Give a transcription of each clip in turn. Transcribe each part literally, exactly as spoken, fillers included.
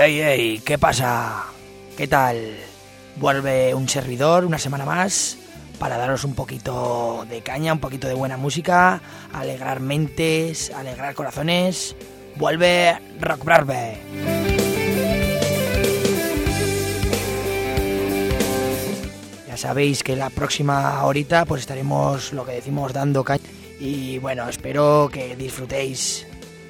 Hey, hey, ¿qué pasa? ¿Qué tal? Vuelve un servidor una semana más para daros un poquito de caña, un poquito de buena música, alegrar mentes, alegrar corazones. Vuelve Rock Brarbe. Ya sabéis que la próxima horita pues estaremos, lo que decimos, dando caña. Y bueno, espero que disfrutéis.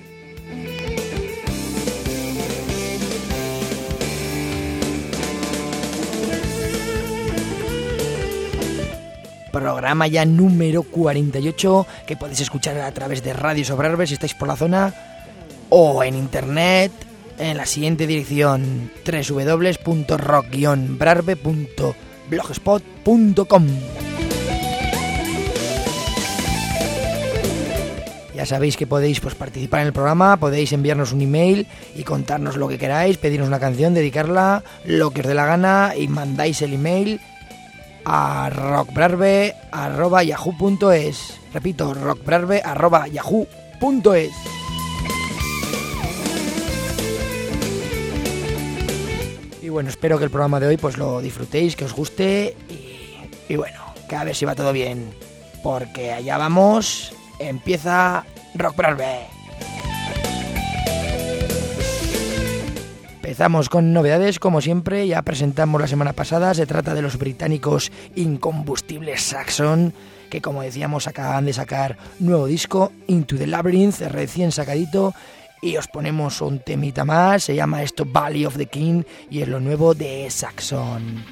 Programa ya número cuarenta y ocho que podéis escuchar a través de Radio Sobrarbe si estáis por la zona, o en internet en la siguiente dirección: doble u doble u doble u punto rock guion brarbe punto blogspot punto com. Ya sabéis que podéis pues, participar en el programa, podéis enviarnos un email y contarnos lo que queráis, pedirnos una canción, dedicarla, lo que os dé la gana, y mandáis el email a rockbrarbe arroba yahoo punto es. Repito, rockbrarbe arroba yahoo punto es. Y bueno, espero que el programa de hoy pues lo disfrutéis, que os guste y, y bueno, que a ver si va todo bien, porque allá vamos, empieza Rockbrarbe. Empezamos con novedades, como siempre, ya presentamos la semana pasada. Se trata de los británicos Incombustibles Saxon, que como decíamos acaban de sacar nuevo disco, Into the Labyrinth, recién sacadito, y os ponemos un temita más. Se llama esto Valley of the King y es lo nuevo de Saxon.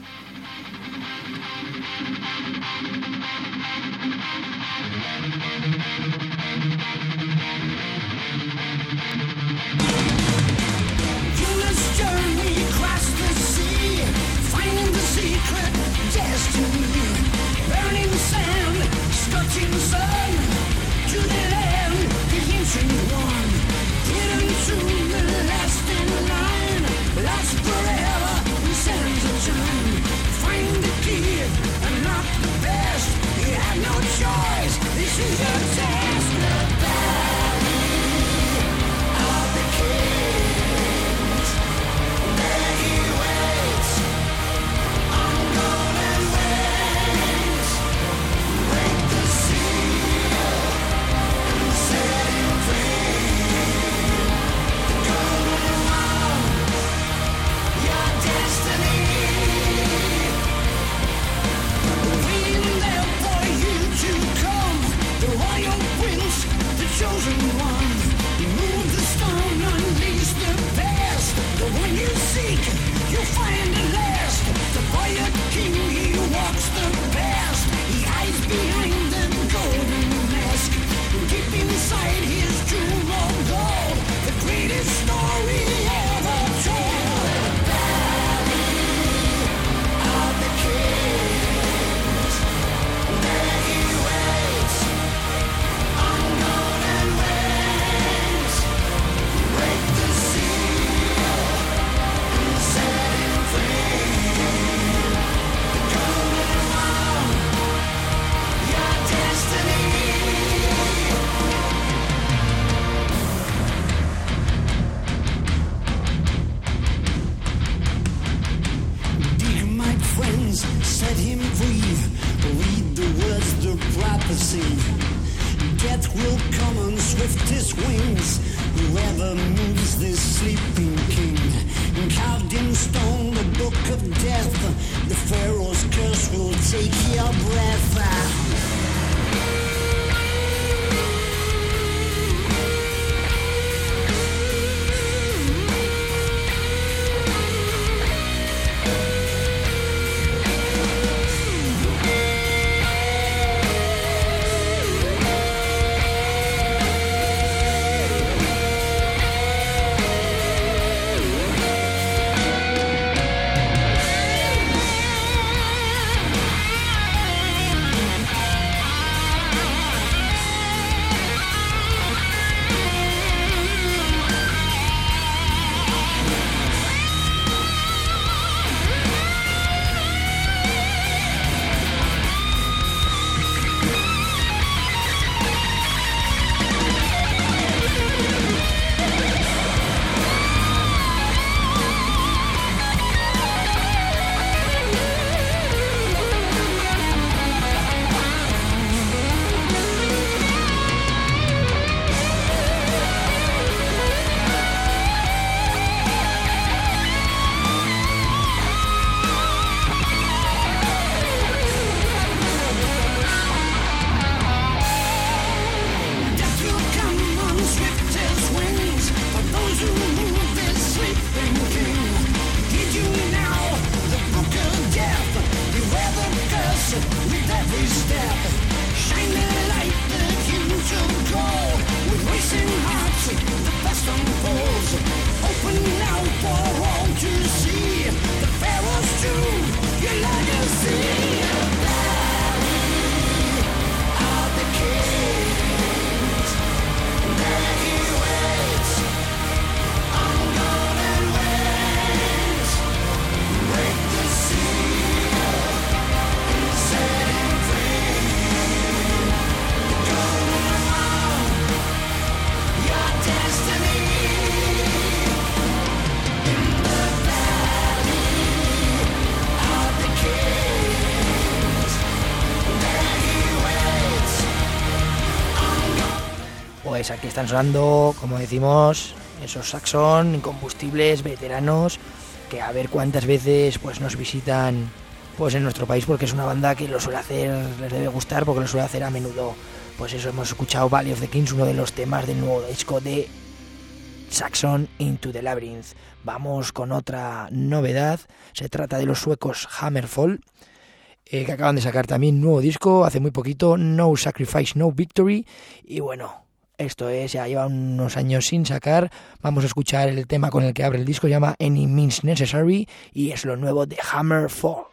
pues aquí están sonando, como decimos, esos Saxon, incombustibles, veteranos, que a ver cuántas veces pues nos visitan pues en nuestro país, porque es una banda que lo suele hacer, les debe gustar, porque lo suele hacer a menudo. Pues eso, hemos escuchado Valley of the Kings, uno de los temas del nuevo disco de Saxon, Into the Labyrinth. Vamos con otra novedad, se trata de los suecos Hammerfall, eh, que acaban de sacar también nuevo disco hace muy poquito, No Sacrifice, No Victory, y bueno, esto es, ya lleva unos años sin sacar. Vamos a escuchar el tema con el que abre el disco, se llama Any Means Necessary, y es lo nuevo de Hammerfall.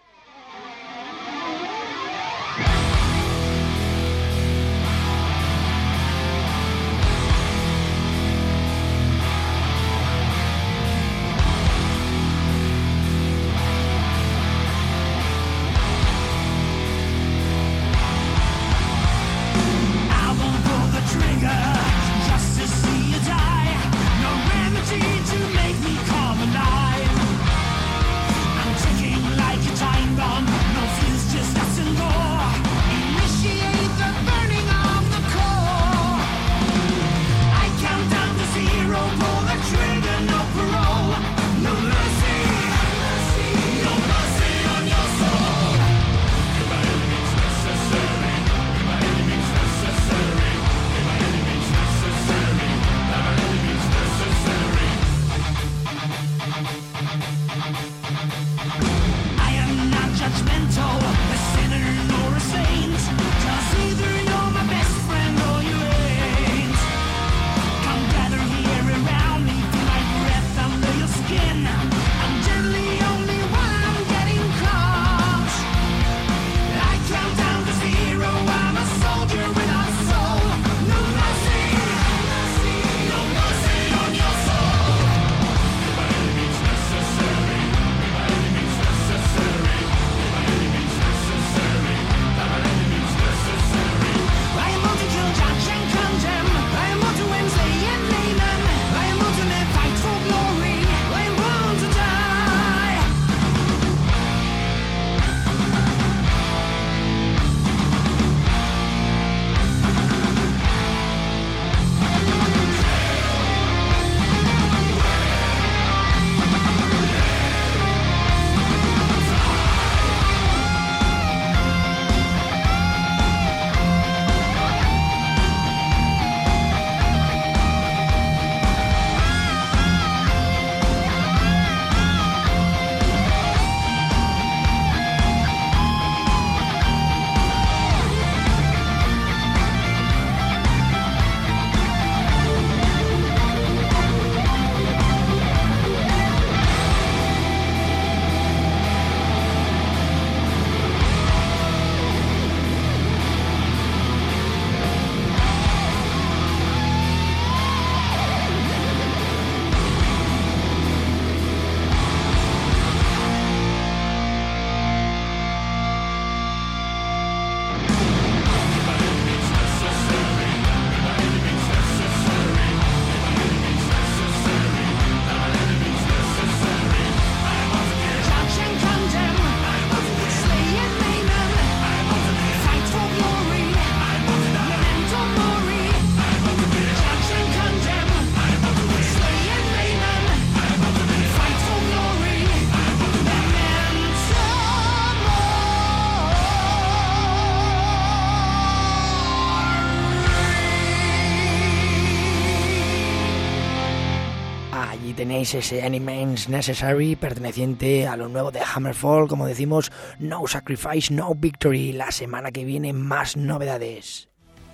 Tenéis ese Any Means Necessary perteneciente a lo nuevo de Hammerfall, como decimos, No Sacrifice, No Victory. La semana que viene más novedades.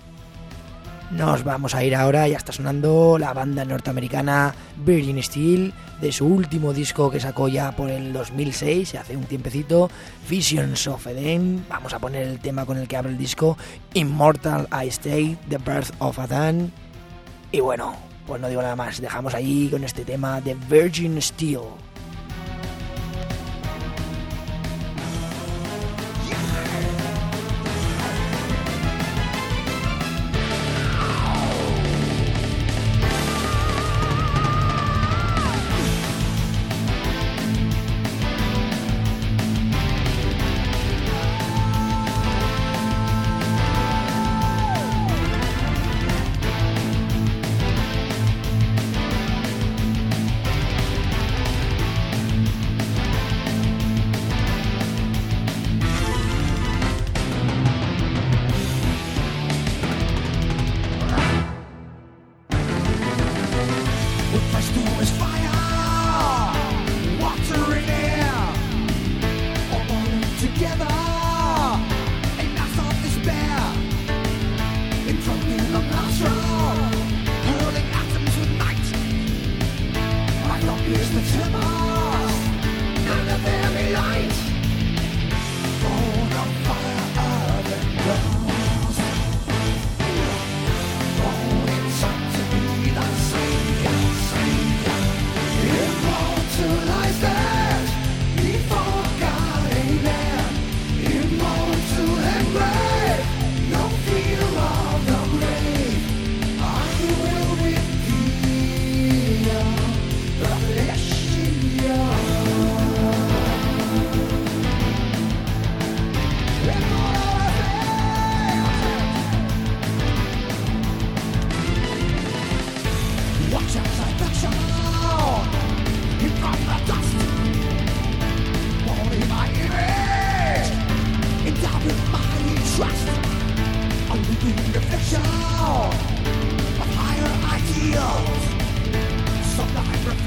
Nos vamos a ir ahora, ya está sonando la banda norteamericana Virgin Steel, de su último disco que sacó ya por el dos mil seis, hace un tiempecito, Visions of Eden. Vamos a poner el tema con el que abre el disco, Immortal I Stay, The Birth of Adam. Y bueno, pues no digo nada más, dejamos ahí con este tema de Virgin Steel.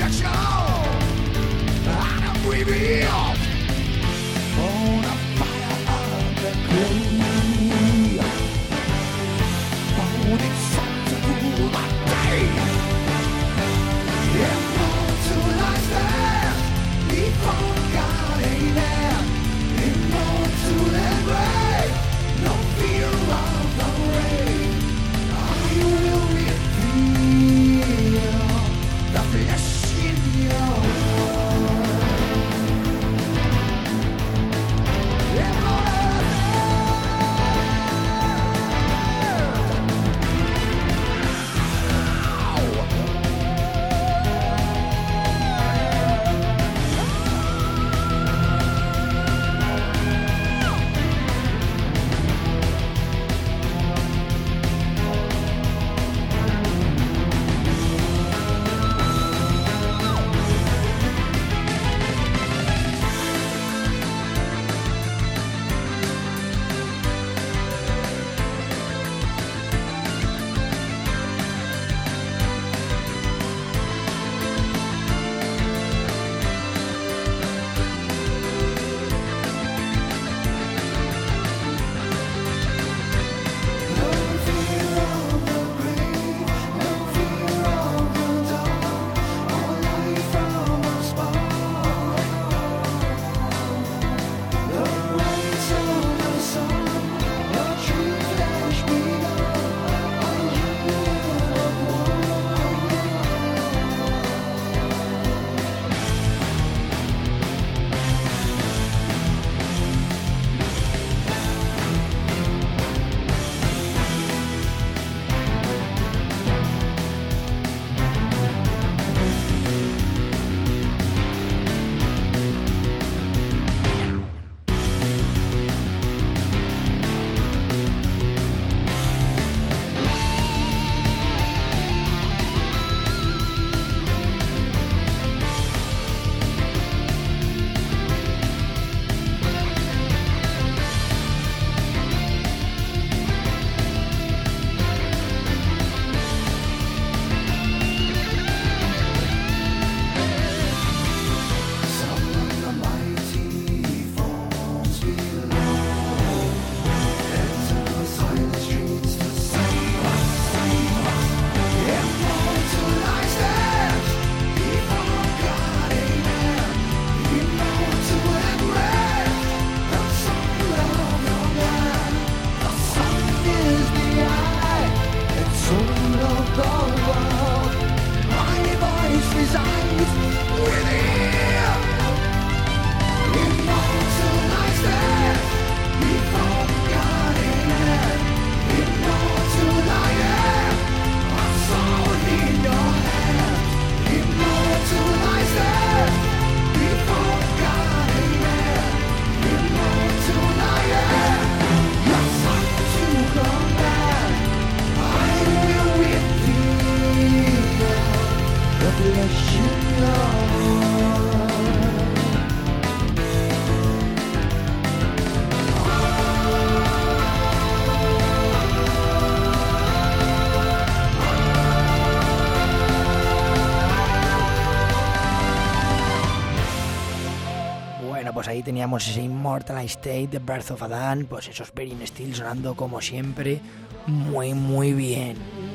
Ahí teníamos ese Immortal State de Birth of Adán, pues esos Burning Steel sonando como siempre muy muy bien.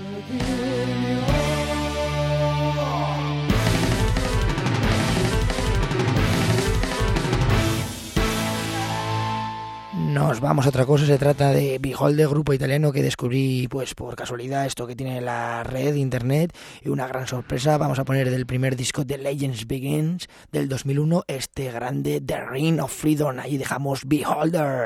Nos vamos a otra cosa, se trata de Beholder, grupo italiano que descubrí pues por casualidad, esto que tiene la red, internet, y una gran sorpresa. Vamos a poner del primer disco de Legends Begins del dos mil uno, este grande The Ring of Freedom. Ahí dejamos Beholder.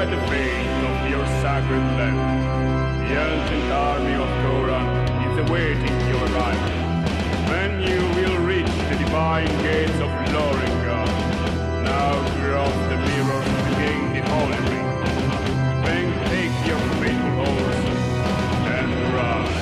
by the faith of your sacred land. The ancient army of Thoran is awaiting your arrival. When you will reach the divine gates of Loringa, now cross the mirrors to gain the holy ring. Then take your faithful horse and ride.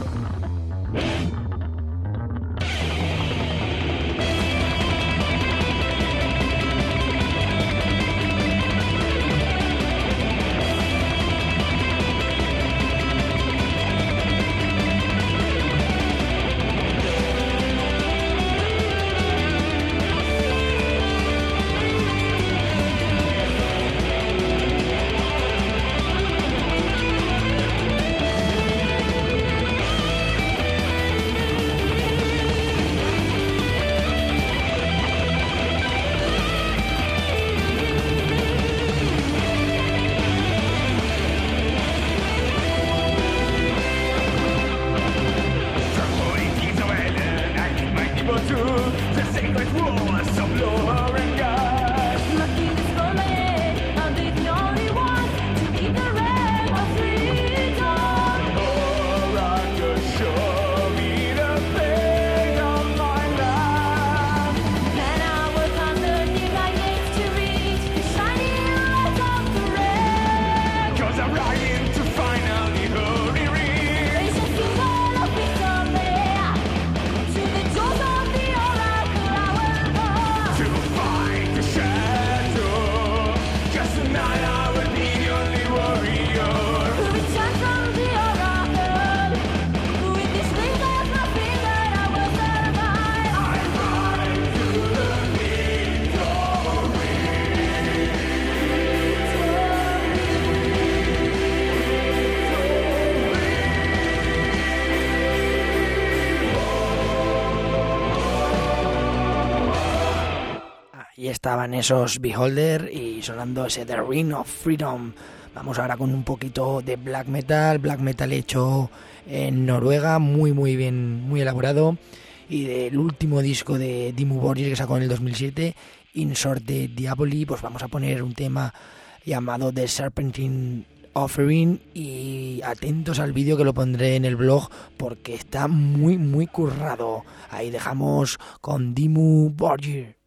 Estaban esos Beholder y sonando ese The Ring of Freedom. Vamos ahora con un poquito de black metal, black metal hecho en Noruega, muy muy bien, muy elaborado, y del último disco de Dimmu Borgir que sacó en el dos mil siete, In Sorte Diaboli, pues vamos a poner un tema llamado The Serpentine Offering, y atentos al vídeo que lo pondré en el blog porque está muy muy currado. Ahí dejamos con Dimmu Borgir.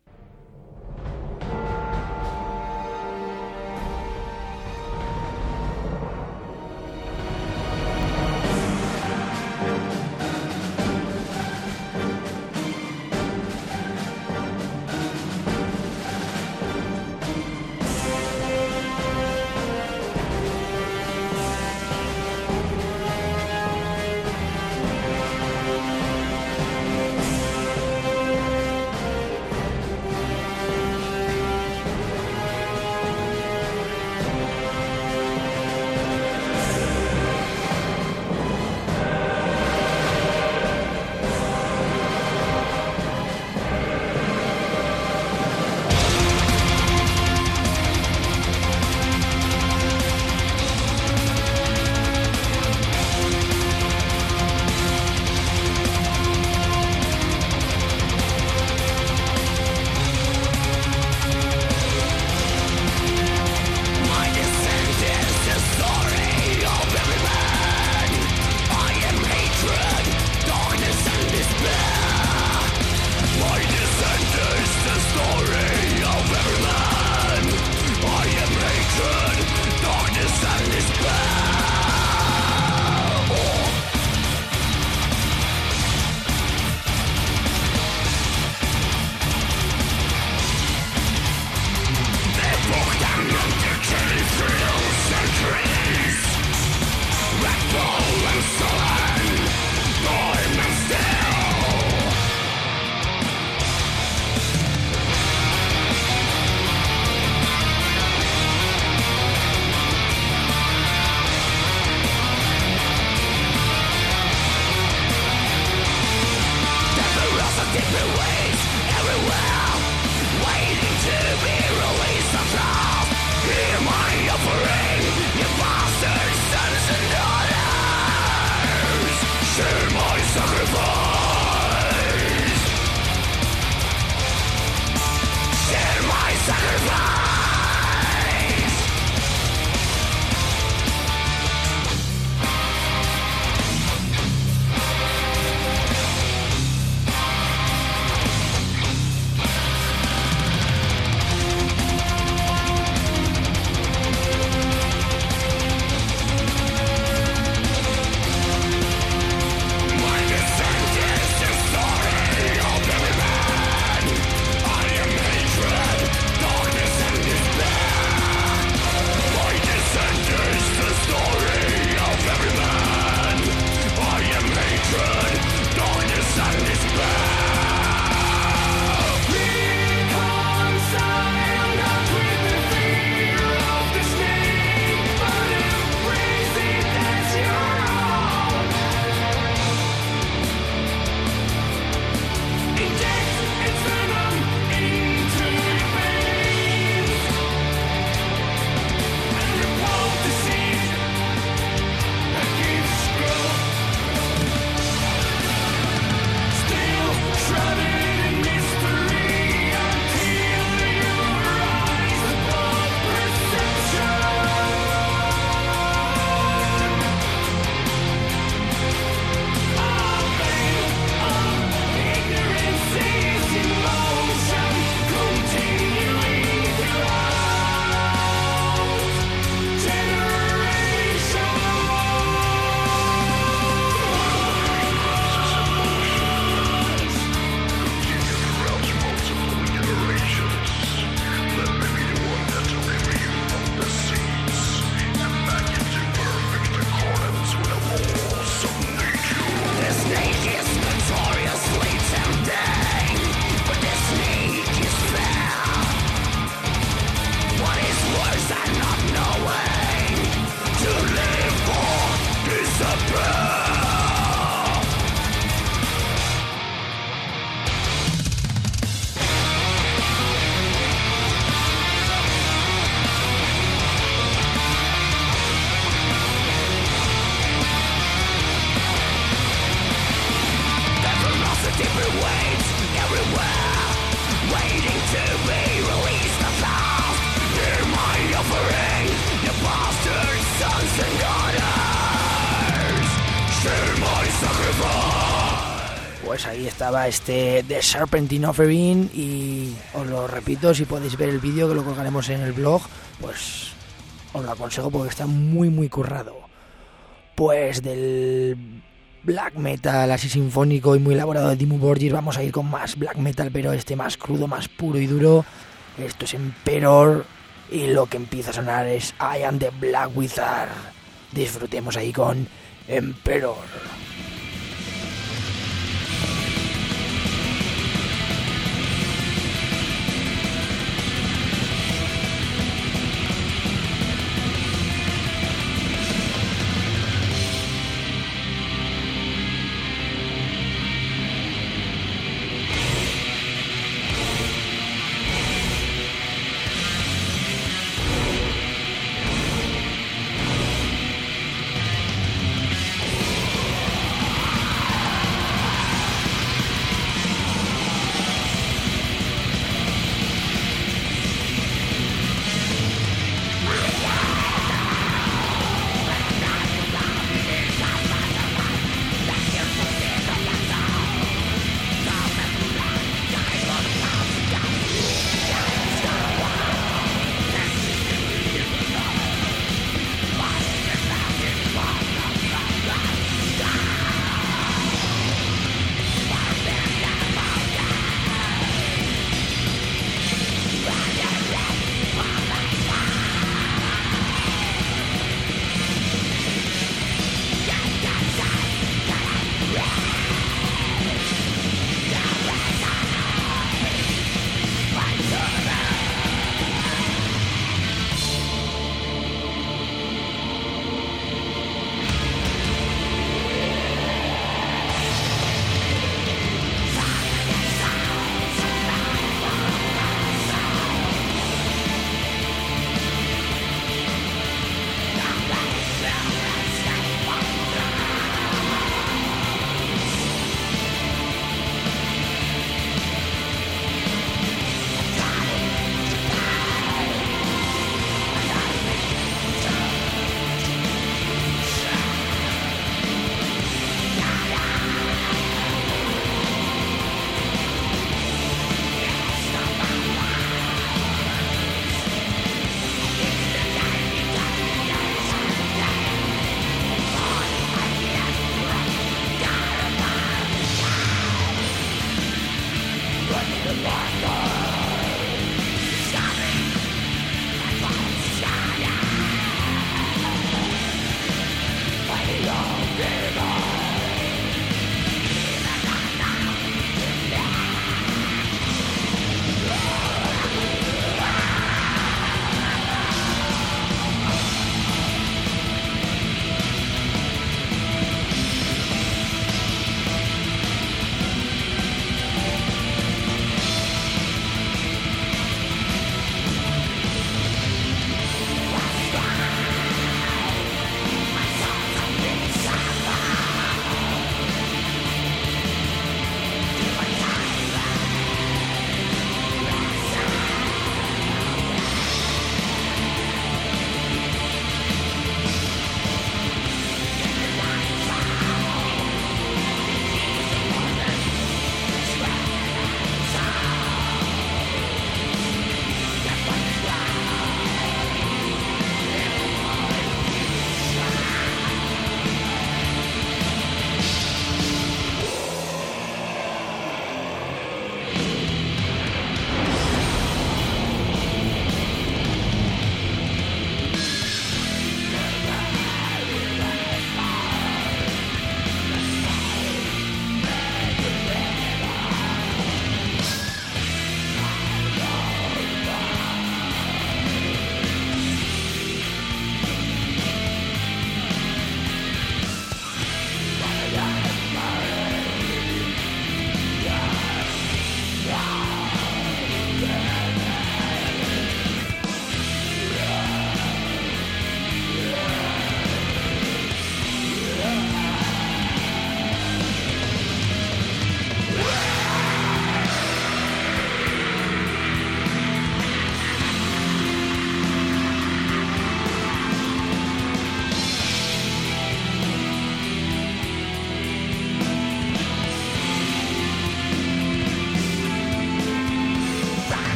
ahí estaba este The Serpentine Offering, y os lo repito, si podéis ver el vídeo que lo colgaremos en el blog, pues os lo aconsejo porque está muy muy currado. Pues del black metal así sinfónico y muy elaborado de Dimmu Borgir vamos a ir con más black metal, pero este más crudo, más puro y duro. Esto es Emperor y lo que empieza a sonar es I Am the Black Wizard. Disfrutemos ahí con Emperor.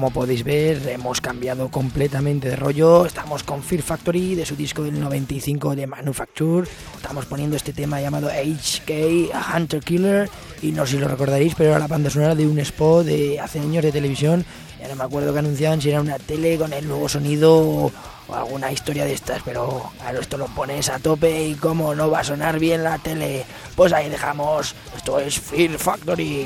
como podéis ver, hemos cambiado completamente de rollo. Estamos con Fear Factory de su disco del noventa y cinco de Manufacture. Estamos poniendo este tema llamado H K Hunter Killer, y no sé si lo recordaréis, pero era la banda sonora de un spot de hace años de televisión. Ya no me acuerdo que anunciaban si era una tele con el nuevo sonido o, o alguna historia de estas, pero claro, esto lo pones a tope y cómo no va a sonar bien la tele. Pues ahí dejamos. Esto es Fear Factory.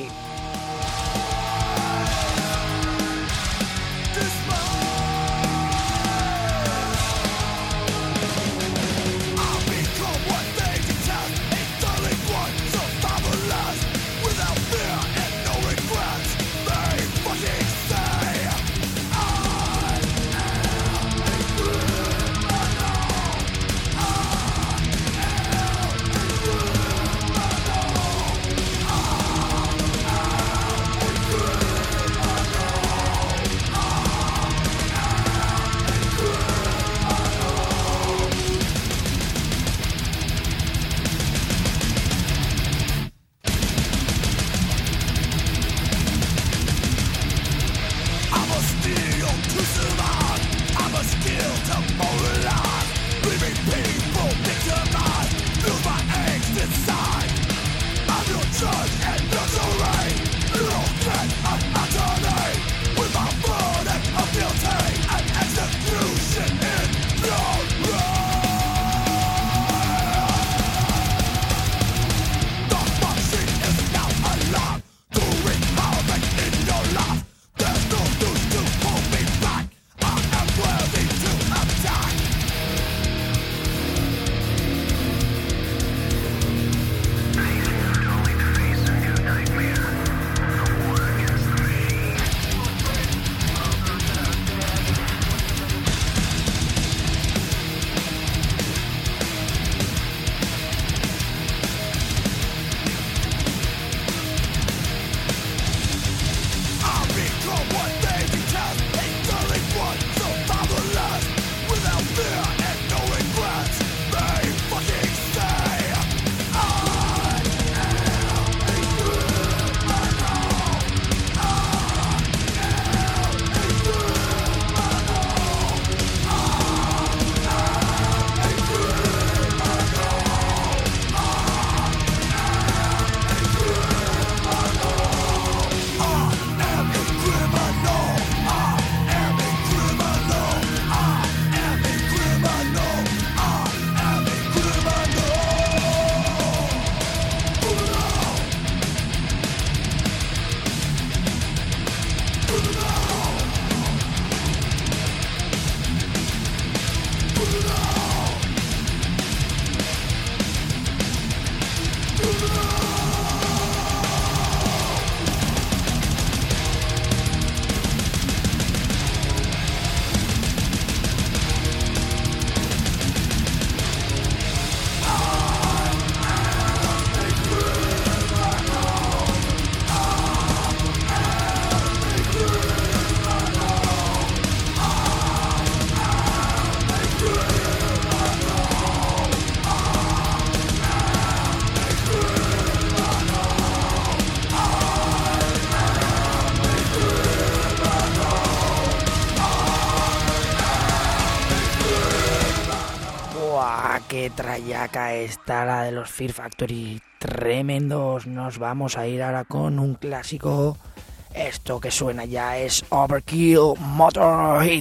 Qué trayaca está la de los Fear Factory, tremendos. Nos vamos a ir ahora con un clásico. Esto que suena ya es Overkill Motorhead.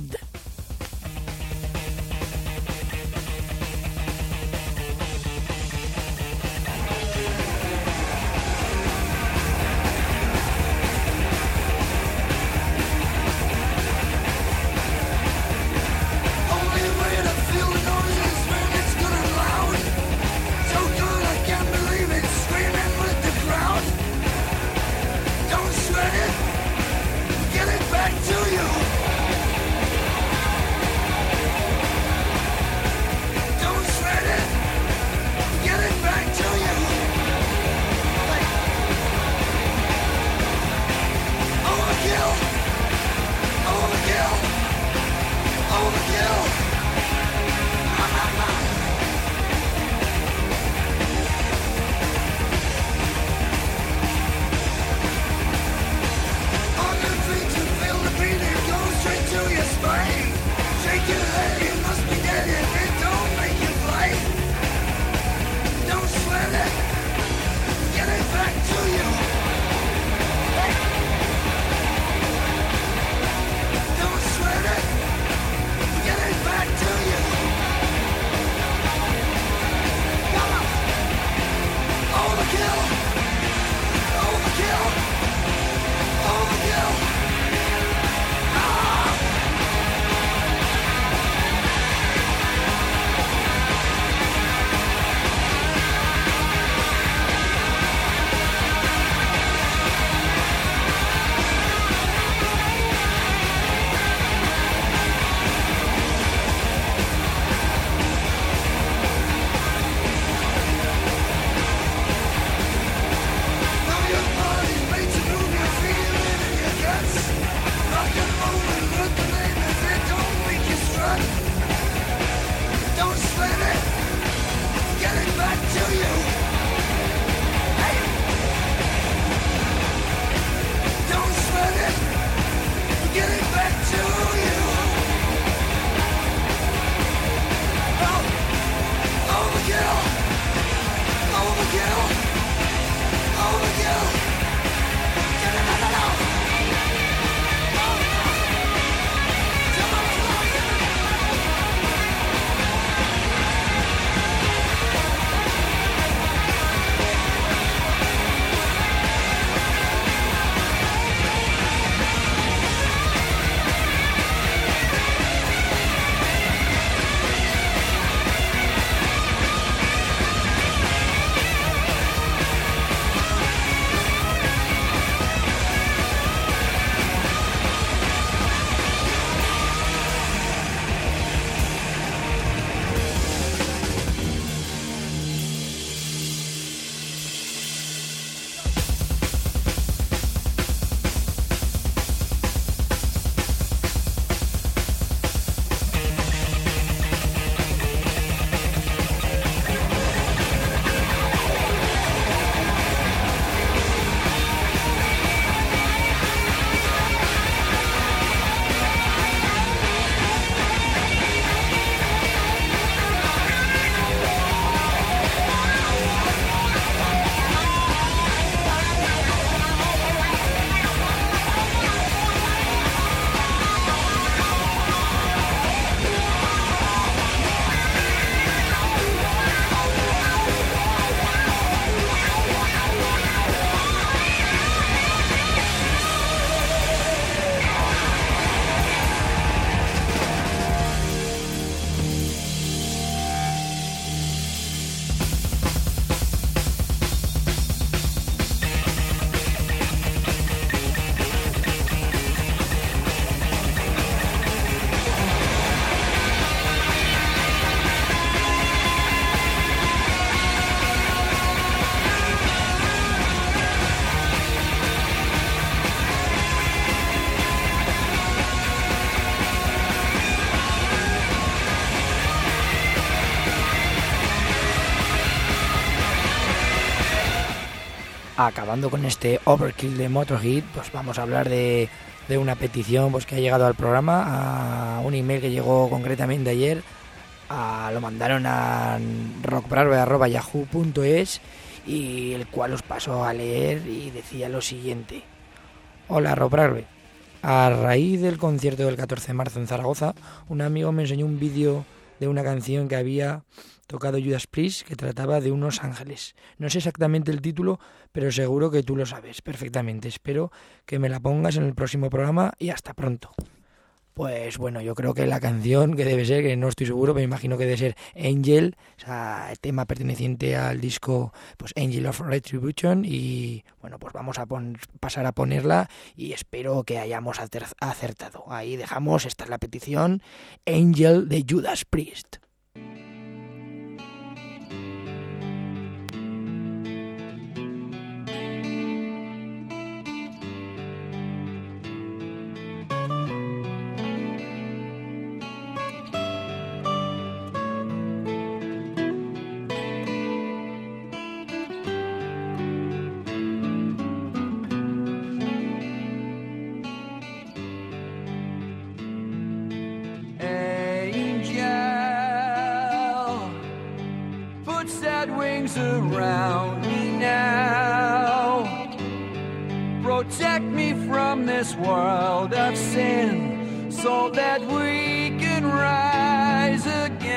Get it back to you. acabando con este Overkill de Motorhead, pues vamos a hablar de, de una petición pues que ha llegado al programa, a un email que llegó concretamente ayer, a, lo mandaron a rockbrave arroba yahoo punto es, y el cual os paso a leer, y decía lo siguiente: hola Rockbrave, a raíz del concierto del catorce de marzo en Zaragoza, un amigo me enseñó un vídeo de una canción que había tocado Judas Priest, que trataba de unos ángeles. No sé exactamente el título, pero seguro que tú lo sabes perfectamente. Espero que me la pongas en el próximo programa y hasta pronto. Pues bueno, yo creo que la canción que debe ser, que no estoy seguro, pero me imagino que debe ser Angel, o sea, el tema perteneciente al disco pues Angel of Retribution, y bueno, pues vamos a pon- pasar a ponerla y espero que hayamos acer- acertado. Ahí dejamos, esta es la petición, Angel de Judas Priest. Around me now, protect me from this world of sin, so that we can rise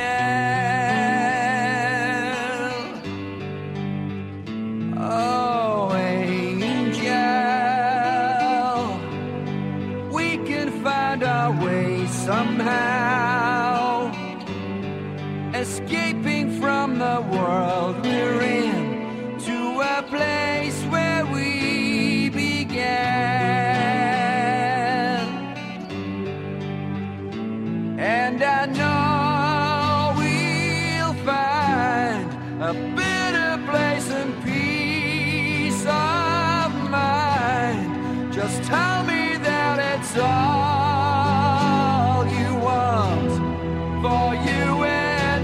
again. Oh, angel, we can find our way somehow, escaping from the world we're in, to a place where we began. And I know we'll find a better place and peace of mind. Just tell me that it's all you want for you and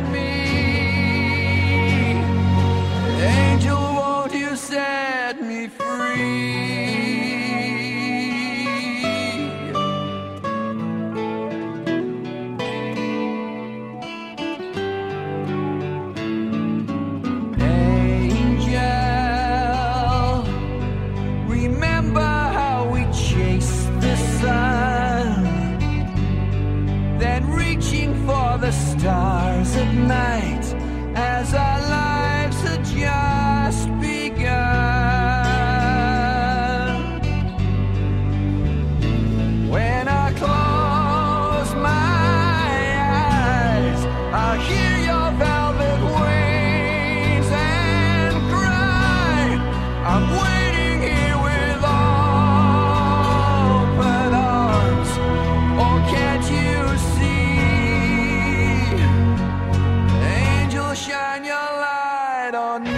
set me free. Angel, remember how we chased the sun, then reaching for the stars at night, as our lives had just begun. When I close my eyes, I hear your velvet wings and cry, I'm waiting here with open arms. Oh, can't you see? Angel, shine your light on me.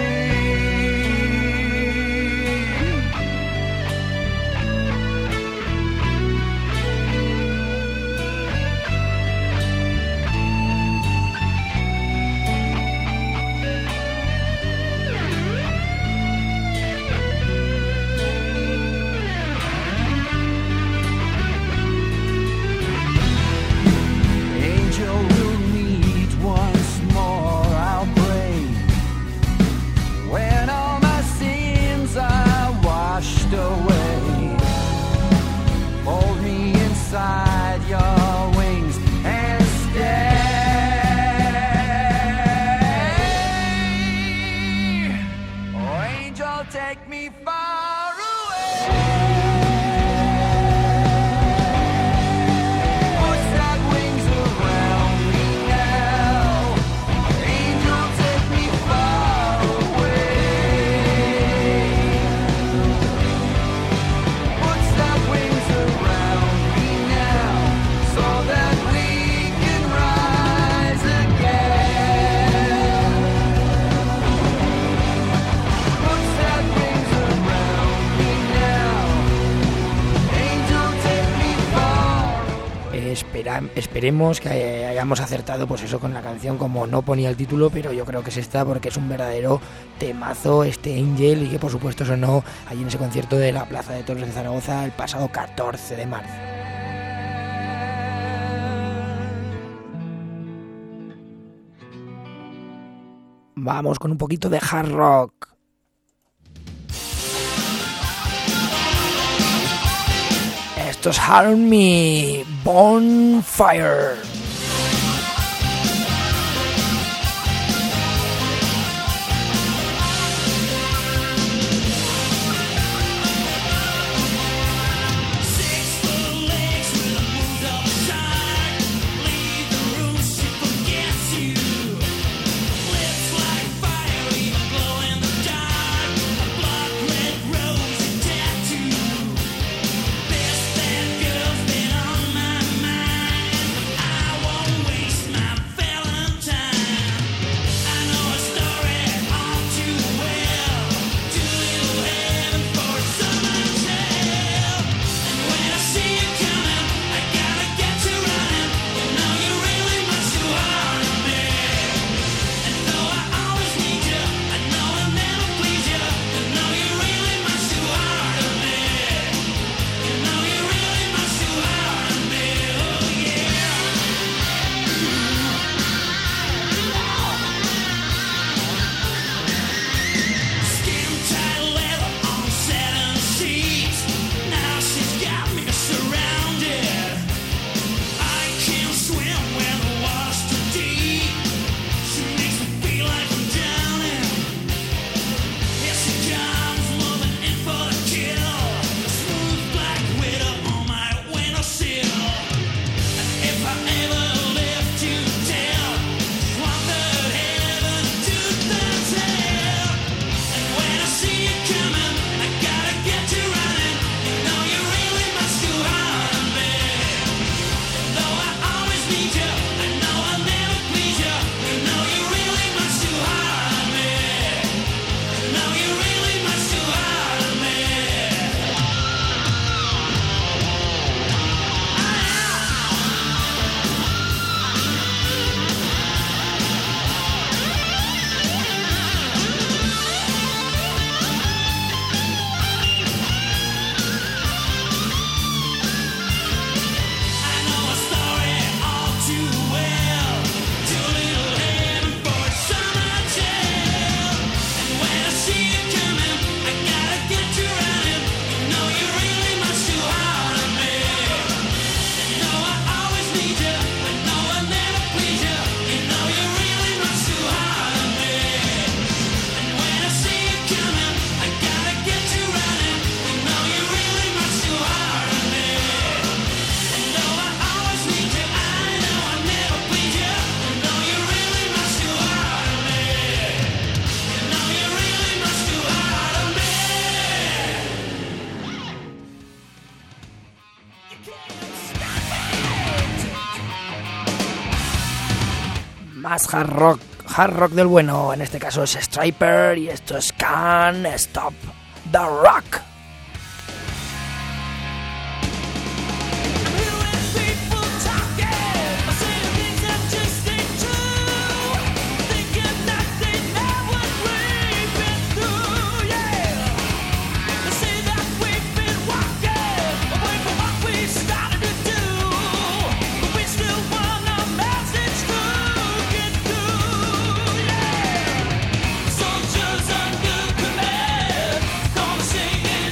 Around esperemos que hayamos acertado pues eso con la canción, como no ponía el título, pero yo creo que es esta porque es un verdadero temazo este Angel, y que por supuesto sonó allí en ese concierto de la Plaza de Toros de Zaragoza el pasado catorce de marzo. Vamos con un poquito de hard rock. Esto es Harm Me, Bonfire. Más hard rock, hard rock del bueno, en este caso es Striper y esto es Can't Stop the Rock. Soldiers on good command, gonna sing it.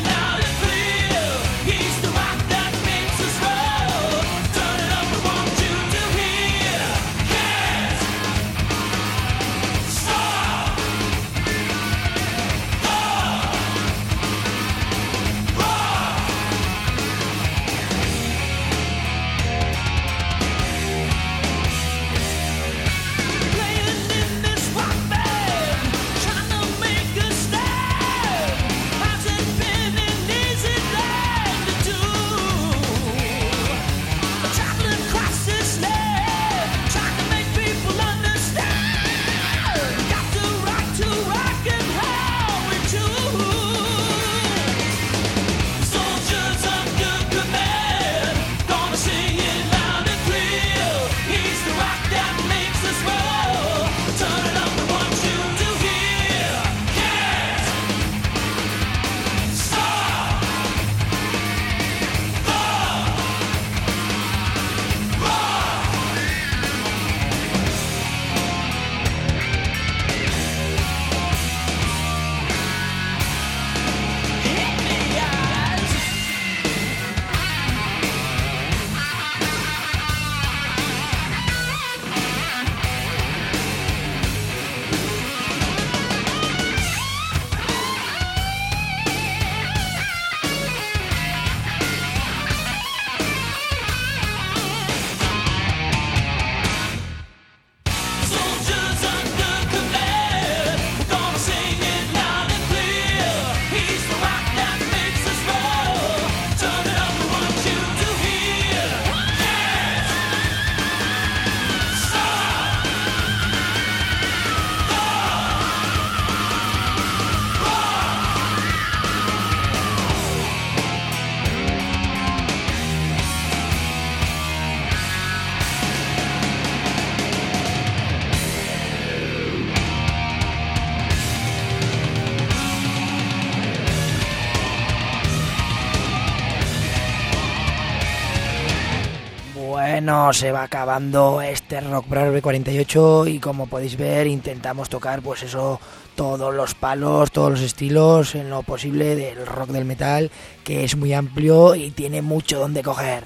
bueno, se va acabando este Rock Brave cuarenta y ocho y como podéis ver intentamos tocar pues eso, todos los palos, todos los estilos en lo posible del rock del metal, que es muy amplio y tiene mucho donde coger.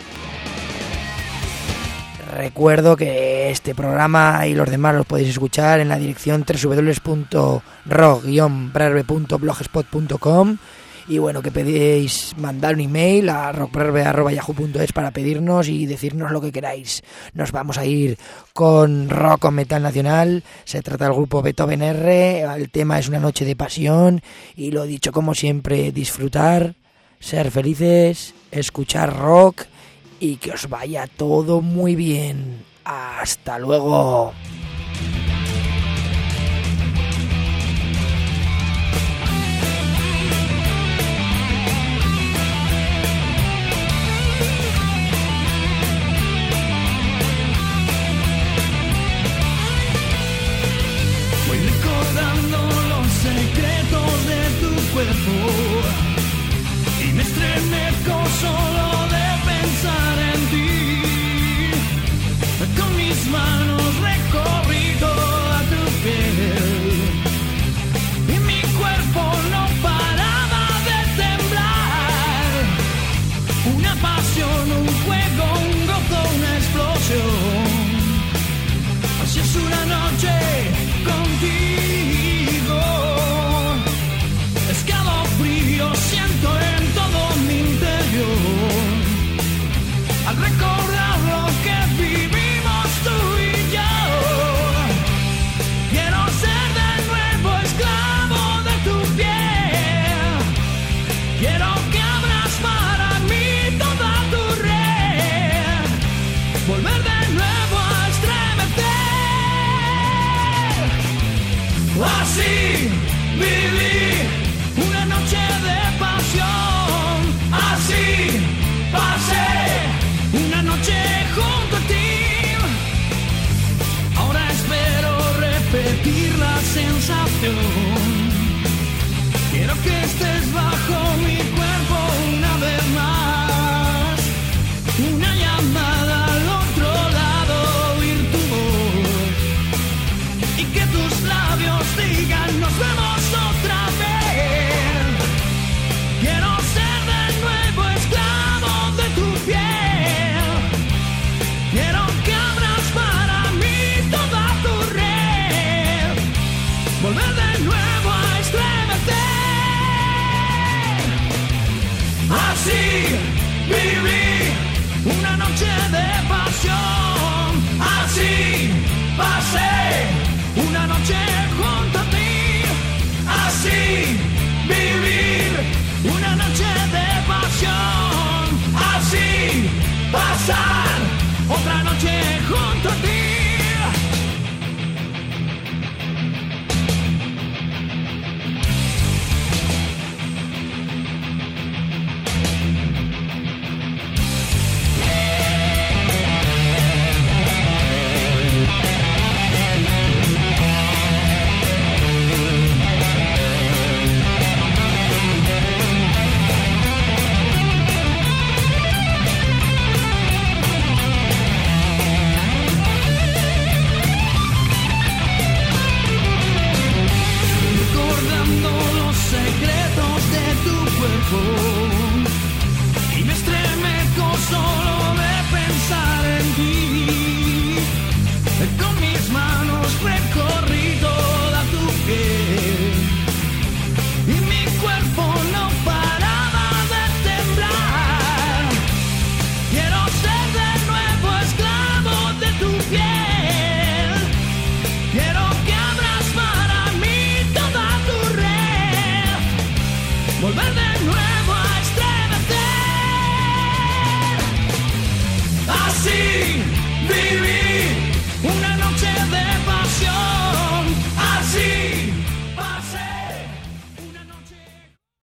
Recuerdo que este programa y los demás los podéis escuchar en la dirección doble u doble u doble u punto rock guion brave punto blogspot punto com. Y bueno, que pedís mandar un email a rockbrave arroba yahoo punto es para pedirnos y decirnos lo que queráis. Nos vamos a ir con rock o metal nacional. Se trata del grupo Beethoven R. El tema es Una noche de pasión. Y lo dicho, como siempre, disfrutar, ser felices, escuchar rock y que os vaya todo muy bien. Hasta luego. Y me estremezco solo de pensar en ti. Con mis manos recorrí toda tu piel y mi cuerpo no paraba de temblar. Una pasión, un fuego, un gozo, una explosión. Así es una noche contigo. Escalofrío siento en todo mi interior al recordar lo que vivimos tú y yo. Quiero ser de nuevo esclavo de tu piel. Quiero que abras para mí toda tu red. Volver de nuevo a estremecer. Así viví una noche de pasión, así pasé una noche junto a ti. Ahora espero repetir la sensación. Quiero que estés bajo mi cuerpo una vez más. Una llamada al otro lado, oír tu voz y que tus labios digan nos vemos otra vez. Quiero ser de nuevo esclavo de tu piel. Quiero que abras para mí toda tu red. Volver de nuevo a estremecer. Así viví una noche de pasión. Así pasé una noche junto a ti. Así vivir una noche de pasión, así pasar otra noche junto a ti. Secretos de tu cuerpo.